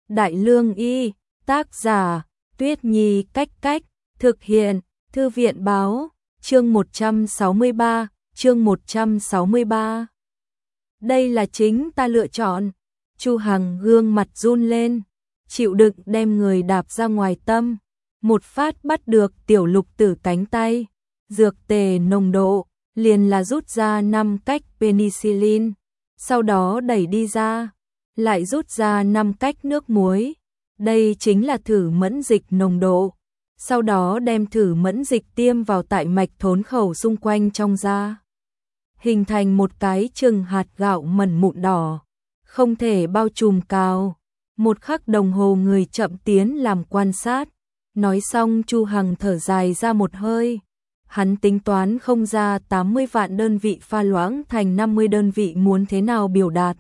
Đại Lương Y, tác giả, Tuyết Nhi Cách Cách, thực hiện, Thư viện Báo, chương 163, chương 163. Đây là chính ta lựa chọn. Chu Hằng gương mặt run lên, chịu đựng đem người đạp ra ngoài tâm, một phát bắt được Tiểu Lục Tử cánh tay, dược tề nồng độ, liền là rút ra 5 cách penicillin, sau đó đẩy đi ra, lại rút ra 5 cách nước muối. Đây chính là thử mẫn dịch nồng độ. Sau đó đem thử mẫn dịch tiêm vào tại mạch thốn khẩu xung quanh trong da, hình thành một cái chừng hạt gạo mẩn mụn đỏ, không thể bao trùm cao. Một khắc đồng hồ người chậm tiến làm quan sát. Nói xong Chu Hằng thở dài ra một hơi. Hắn tính toán không ra 80 vạn đơn vị pha loãng thành 50 đơn vị muốn thế nào biểu đạt.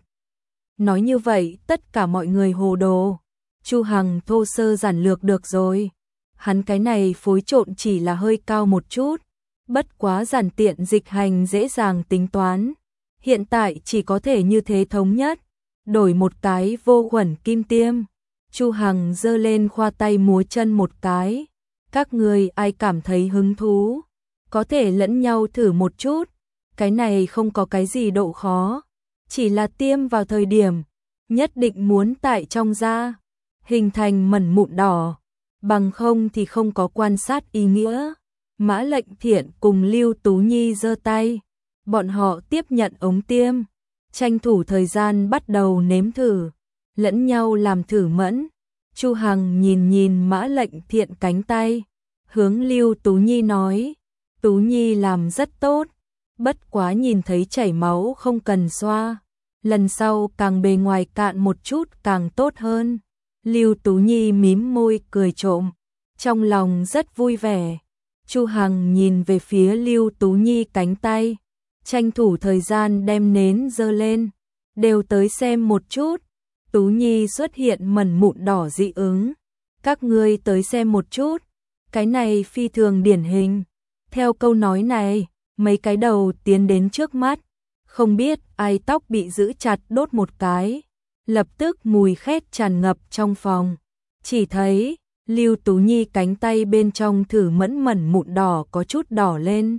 Nói như vậy tất cả mọi người hồ đồ. Chu Hằng thô sơ giản lược được rồi. Hắn cái này phối trộn chỉ là hơi cao một chút, bất quá giản tiện dịch hành dễ dàng tính toán. Hiện tại chỉ có thể như thế thống nhất, đổi một cái vô khuẩn kim tiêm. Chu Hằng giơ lên khoa tay múa chân một cái. Các người ai cảm thấy hứng thú, có thể lẫn nhau thử một chút, cái này không có cái gì độ khó, chỉ là tiêm vào thời điểm, nhất định muốn tại trong da, hình thành mẩn mụn đỏ. Bằng không thì không có quan sát ý nghĩa. Mã Lệnh Thiện cùng Lưu Tú Nhi giơ tay, bọn họ tiếp nhận ống tiêm, tranh thủ thời gian bắt đầu nếm thử, lẫn nhau làm thử mẫn. Chu Hằng nhìn Mã Lệnh Thiện cánh tay, hướng Lưu Tú Nhi nói, Tú Nhi làm rất tốt, bất quá nhìn thấy chảy máu không cần xoa, lần sau càng bề ngoài cạn một chút càng tốt hơn. Lưu Tú Nhi mím môi cười trộm, trong lòng rất vui vẻ. Chu Hằng nhìn về phía Lưu Tú Nhi cánh tay, tranh thủ thời gian đem nến giơ lên, đều tới xem một chút. Tú Nhi xuất hiện mẩn mụn đỏ dị ứng, các ngươi tới xem một chút, cái này phi thường điển hình. Theo câu nói này, mấy cái đầu tiến đến trước mắt, không biết ai tóc bị giữ chặt đốt một cái. Lập tức mùi khét tràn ngập trong phòng. Chỉ thấy Lưu Tú Nhi cánh tay bên trong thử mẩn mụn đỏ có chút đỏ lên.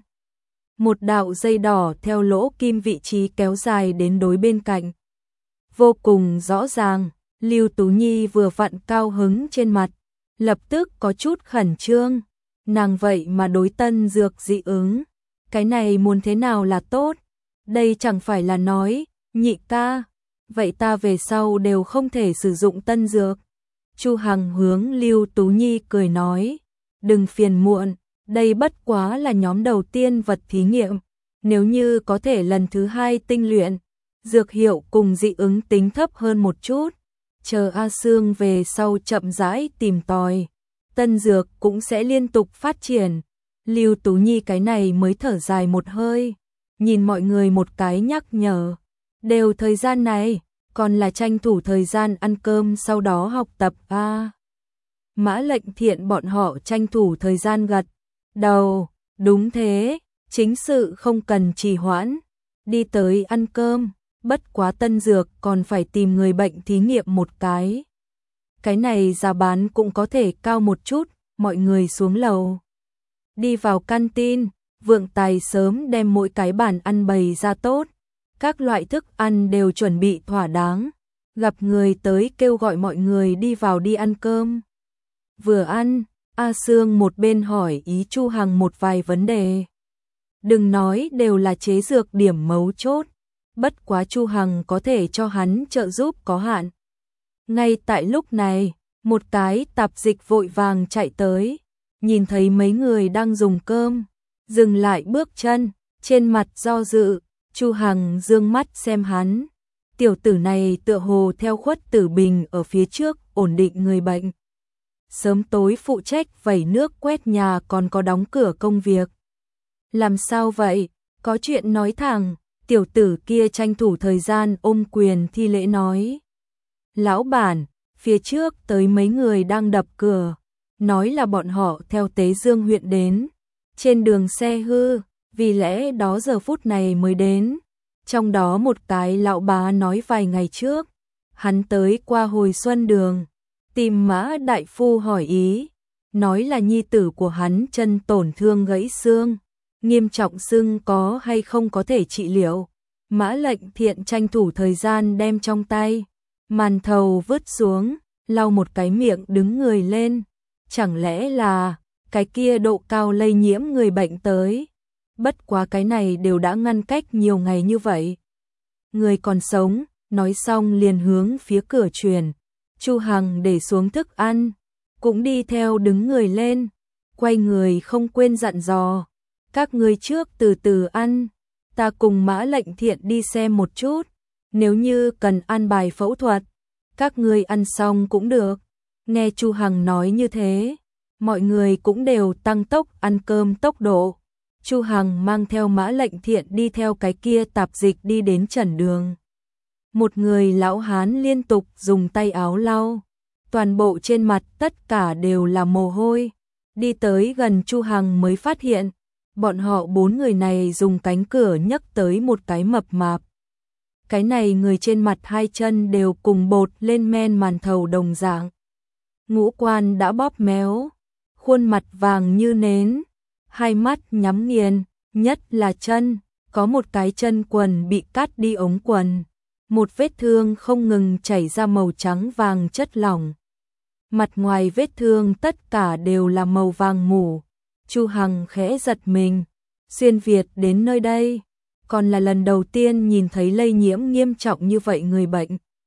Một đạo dây đỏ theo lỗ kim vị trí kéo dài đến đối bên cạnh. Vô cùng rõ ràng, Lưu Tú Nhi vừa vặn cao hứng trên mặt, lập tức có chút khẩn trương. Nàng vậy mà đối tân dược dị ứng, cái này muốn thế nào là tốt? Đây chẳng phải là nói, nhị ca, vậy ta về sau đều không thể sử dụng tân dược. Chu Hằng hướng Lưu Tú Nhi cười nói, đừng phiền muộn, đây bất quá là nhóm đầu tiên vật thí nghiệm. Nếu như có thể lần thứ 2 tinh luyện, dược hiệu cùng dị ứng tính thấp hơn một chút, chờ A Sương về sau chậm rãi tìm tòi, tân dược cũng sẽ liên tục phát triển. Lưu Tú Nhi cái này mới thở dài một hơi, nhìn mọi người một cái nhắc nhở. Đều thời gian này, còn là tranh thủ thời gian ăn cơm sau đó học tập a. Mã Lệnh Thiện bọn họ tranh thủ thời gian gật đầu, đúng thế, chính sự không cần trì hoãn, đi tới ăn cơm, bất quá tân dược còn phải tìm người bệnh thí nghiệm một cái. Cái này giá bán cũng có thể cao một chút, mọi người xuống lầu. Đi vào canteen, Vượng Tài sớm đem mỗi cái bàn ăn bày ra tốt. Các loại thức ăn đều chuẩn bị thỏa đáng, gặp người tới kêu gọi mọi người đi vào đi ăn cơm. Vừa ăn, A Sương một bên hỏi ý Chu Hằng một vài vấn đề. Đừng nói đều là chế dược điểm mấu chốt, bất quá Chu Hằng có thể cho hắn trợ giúp có hạn. Ngay tại lúc này, một cái tạp dịch vội vàng chạy tới, nhìn thấy mấy người đang dùng cơm, dừng lại bước chân, trên mặt do dự. Chu Hằng dương mắt xem hắn, tiểu tử này tựa hồ theo Khuất Tử Bình ở phía trước ổn định người bệnh. Sớm tối phụ trách vẩy nước quét nhà còn có đóng cửa công việc. Làm sao vậy? Có chuyện nói thẳng, tiểu tử kia tranh thủ thời gian ôm quyền thi lễ nói. Lão bản, phía trước tới mấy người đang đập cửa, nói là bọn họ theo Tế Dương huyện đến, trên đường xe hư. Vì lẽ đó giờ phút này mới đến. Trong đó một cái lão bá nói vài ngày trước, hắn tới qua Hồi Xuân đường, Tìm Mã đại phu hỏi ý, nói là nhi tử của hắn chân tổn thương gãy xương, nghiêm trọng xưng có hay không có thể trị liệu. Mã Lệnh Thiện tranh thủ thời gian đem trong tay màn thầu vứt xuống, lau một cái miệng đứng người lên. Chẳng lẽ là cái kia độ cao lây nhiễm người bệnh tới? Bất quá cái này đều đã ngăn cách nhiều ngày như vậy. Người còn sống, nói xong liền hướng phía cửa truyền. Chu Hằng để xuống thức ăn, cũng đi theo đứng người lên, quay người không quên dặn dò. Các ngươi trước từ từ ăn, ta cùng Mã Lệnh Thiện đi xem một chút, nếu như cần an bài phẫu thuật, các ngươi ăn xong cũng được. Nghe Chu Hằng nói như thế, mọi người cũng đều tăng tốc ăn cơm tốc độ. Chu Hằng mang theo Mã Lệnh Thiện đi theo cái kia tạp dịch đi đến trần đường. Một người lão hán liên tục dùng tay áo lau, toàn bộ trên mặt tất cả đều là mồ hôi. Đi tới gần Chu Hằng mới phát hiện, bọn họ 4 người này dùng cánh cửa nhấc tới một cái mập mạp. Cái này người trên mặt 2 chân đều cùng bột lên men màn thầu đồng dạng. Ngũ quan đã bóp méo, khuôn mặt vàng như nến, hai mắt nhắm nghiền, nhất là chân, có một cái chân quần bị cắt đi ống quần, một vết thương không ngừng chảy ra màu trắng vàng chất lỏng. Mặt ngoài vết thương tất cả đều là màu vàng mủ. Chu Hằng khẽ giật mình, xuyên Việt đến nơi đây, còn là lần đầu tiên nhìn thấy lây nhiễm nghiêm trọng như vậy người bệnh.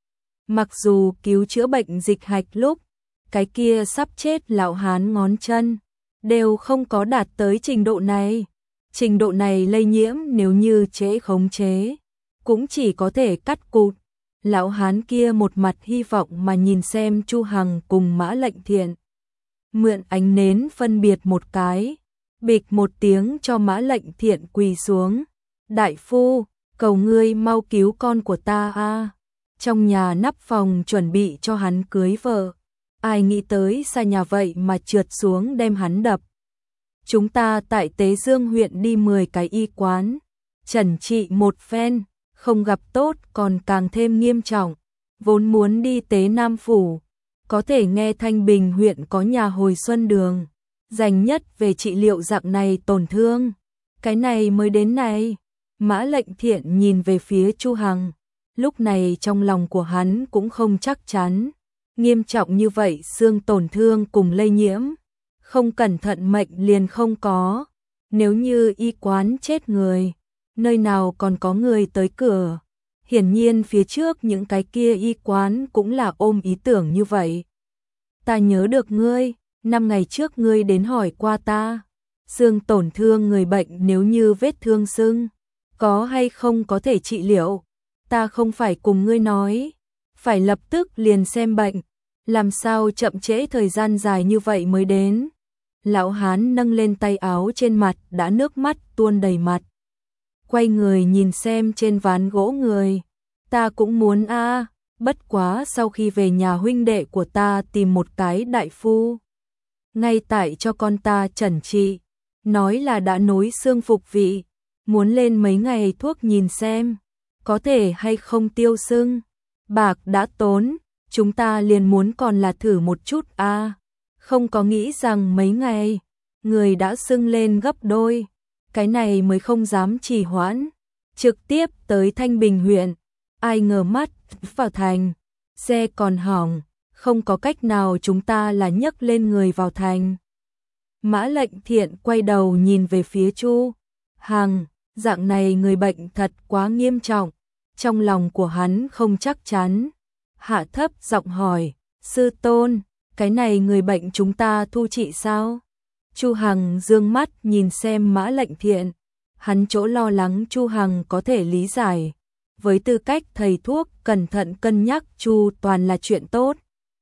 Mặc dù cứu chữa bệnh dịch hạch lúc, cái kia sắp chết lão hán ngón chân, đều không có đạt tới trình độ này. Trình độ này lây nhiễm nếu như trễ khống chế, cũng chỉ có thể cắt cụt. Lão hán kia một mặt hy vọng mà nhìn xem Chu Hằng cùng Mã Lệnh Thiện. Mượn ánh nến phân biệt một cái, bịch một tiếng cho Mã Lệnh Thiện quỳ xuống. Đại phu, cầu ngươi mau cứu con của ta a. Trong nhà nắp phòng chuẩn bị cho hắn cưới vợ. Ai nghĩ tới xa nhà vậy mà trượt xuống đem hắn đập. Chúng ta tại Tế Dương huyện đi 10 cái y quán, chẩn trị một phen, không gặp tốt còn càng thêm nghiêm trọng. Vốn muốn đi Tế Nam Phủ, có thể nghe Thanh Bình huyện có nhà hồi xuân đường, dành nhất về trị liệu dạng này tổn thương. Cái này mới đến này. Mã Lệnh Thiện nhìn về phía Chu Hằng, lúc này trong lòng của hắn cũng không chắc chắn. Nghiêm trọng như vậy xương tổn thương cùng lây nhiễm, không cẩn thận mệnh liền không có. Nếu như y quán chết người, nơi nào còn có người tới cửa. Hiển nhiên phía trước những cái kia y quán cũng là ôm ý tưởng như vậy. Ta nhớ được ngươi, 5 ngày trước ngươi đến hỏi qua ta. Xương tổn thương người bệnh nếu như vết thương sưng, có hay không có thể trị liệu. Ta không phải cùng ngươi nói, phải lập tức liền xem bệnh, làm sao chậm trễ thời gian dài như vậy mới đến. Lão hán nâng lên tay áo trên mặt đã nước mắt tuôn đầy mặt. Quay người nhìn xem trên ván gỗ người. Ta cũng muốn a, bất quá sau khi về nhà huynh đệ của ta tìm một cái đại phu. Ngay tại cho con ta chẩn trị, nói là đã nối xương phục vị, muốn lên mấy ngày thuốc nhìn xem, có thể hay không tiêu sưng. Bạc đã tốn, chúng ta liền muốn còn là thử một chút a. Không có nghĩ rằng mấy ngày, người đã sưng lên gấp đôi, cái này mới không dám trì hoãn, trực tiếp tới Thanh Bình huyện. Ai ngờ mắt vào thành, xe còn hỏng, không có cách nào chúng ta là nhấc lên người vào thành. Mã Lệnh Thiện quay đầu nhìn về phía Chu Hằng, dạng này người bệnh thật quá nghiêm trọng, trong lòng của hắn không chắc chắn. Hạ thấp giọng hỏi, sư tôn, cái này người bệnh chúng ta thu trị sao? Chu Hằng dương mắt nhìn xem Mã Lệnh Thiện, hắn chỗ lo lắng Chu Hằng có thể lý giải. Với tư cách thầy thuốc cẩn thận cân nhắc chu toàn là chuyện tốt.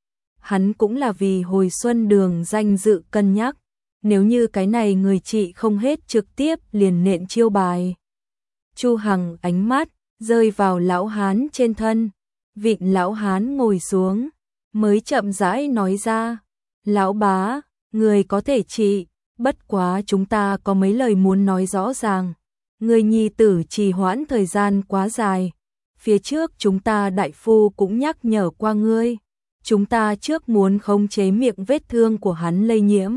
Hắn cũng là vì hồi xuân đường danh dự cân nhắc, nếu như cái này người trị không hết trực tiếp liền nện chiêu bài. Chu Hằng ánh mắt rơi vào lão hán trên thân, vịn lão hán ngồi xuống, mới chậm rãi nói ra, lão bá, người có thể trị, bất quá chúng ta có mấy lời muốn nói rõ ràng. Người nhi tử trì hoãn thời gian quá dài, phía trước chúng ta đại phu cũng nhắc nhở qua ngươi, chúng ta trước muốn khống chế miệng vết thương của hắn lây nhiễm.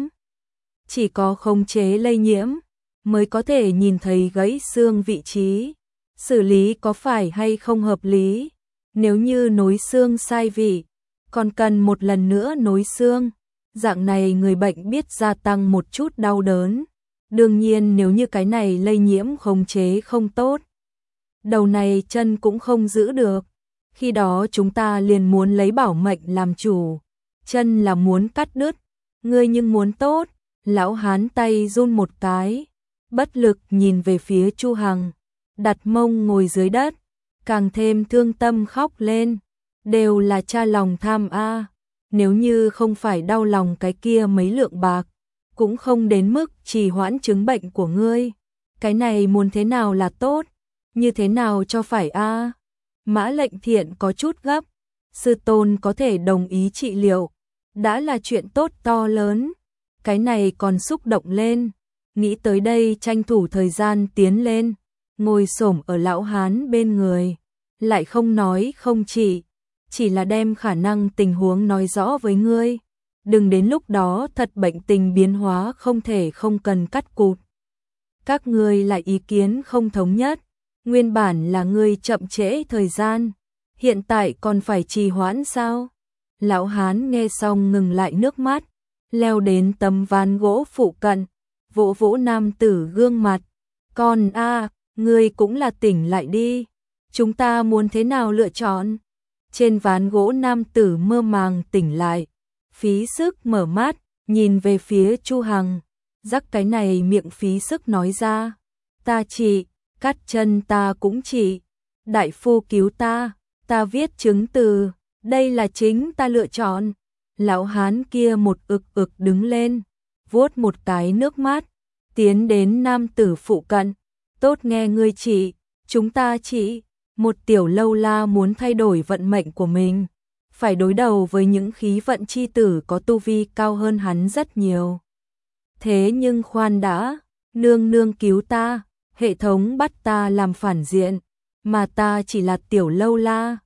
Chỉ có khống chế lây nhiễm mới có thể nhìn thấy gãy xương vị trí. Xử lý có phải hay không hợp lý? Nếu như nối xương sai vị, còn cần một lần nữa nối xương. Dạng này người bệnh biết gia tăng một chút đau đớn. Đương nhiên nếu như cái này lây nhiễm khống chế không tốt, đầu này chân cũng không giữ được. Khi đó chúng ta liền muốn lấy bảo mệnh làm chủ. Chân là muốn cắt đứt, ngươi nhưng muốn tốt. Lão hán tay run một cái, bất lực nhìn về phía Chu Hằng, đặt mông ngồi dưới đất, càng thêm thương tâm khóc lên. Đều là cha lòng tham a, nếu như không phải đau lòng cái kia mấy lượng bạc, cũng không đến mức trì hoãn chứng bệnh của ngươi. Cái này muốn thế nào là tốt, như thế nào cho phải a? Mã Lệnh Thiện có chút gấp, sư tôn có thể đồng ý trị liệu, đã là chuyện tốt to lớn. Cái này còn xúc động lên, nghĩ tới đây tranh thủ thời gian tiến lên, ngồi xổm ở lão hán bên người, lại không nói không chỉ là đem khả năng tình huống nói rõ với ngươi. Đừng đến lúc đó thật bệnh tình biến hóa không thể không cần cắt cụt. Các ngươi lại ý kiến không thống nhất, nguyên bản là ngươi chậm trễ thời gian, hiện tại còn phải trì hoãn sao? Lão hán nghe xong ngừng lại nước mắt, leo đến tấm ván gỗ phụ cận, vỗ vỗ nam tử gương mặt. Con a, ngươi cũng là tỉnh lại đi. Chúng ta muốn thế nào lựa chọn? Trên ván gỗ nam tử mơ màng tỉnh lại, phí sức mở mắt, nhìn về phía Chu Hằng, rắc cái này miệng phí sức nói ra. Ta trị, cắt chân ta cũng trị. Đại phu cứu ta viết chứng từ, đây là chính ta lựa chọn. Lão hán kia một ực đứng lên, vuốt một cái nước mắt, tiến đến nam tử phụ cận. Tốt nghe ngươi trị, chúng ta trị. Một tiểu lâu la muốn thay đổi vận mệnh của mình, phải đối đầu với những khí vận chi tử có tu vi cao hơn hắn rất nhiều. Thế nhưng khoan đã, nương nương cứu ta, hệ thống bắt ta làm phản diện, mà ta chỉ là tiểu lâu la,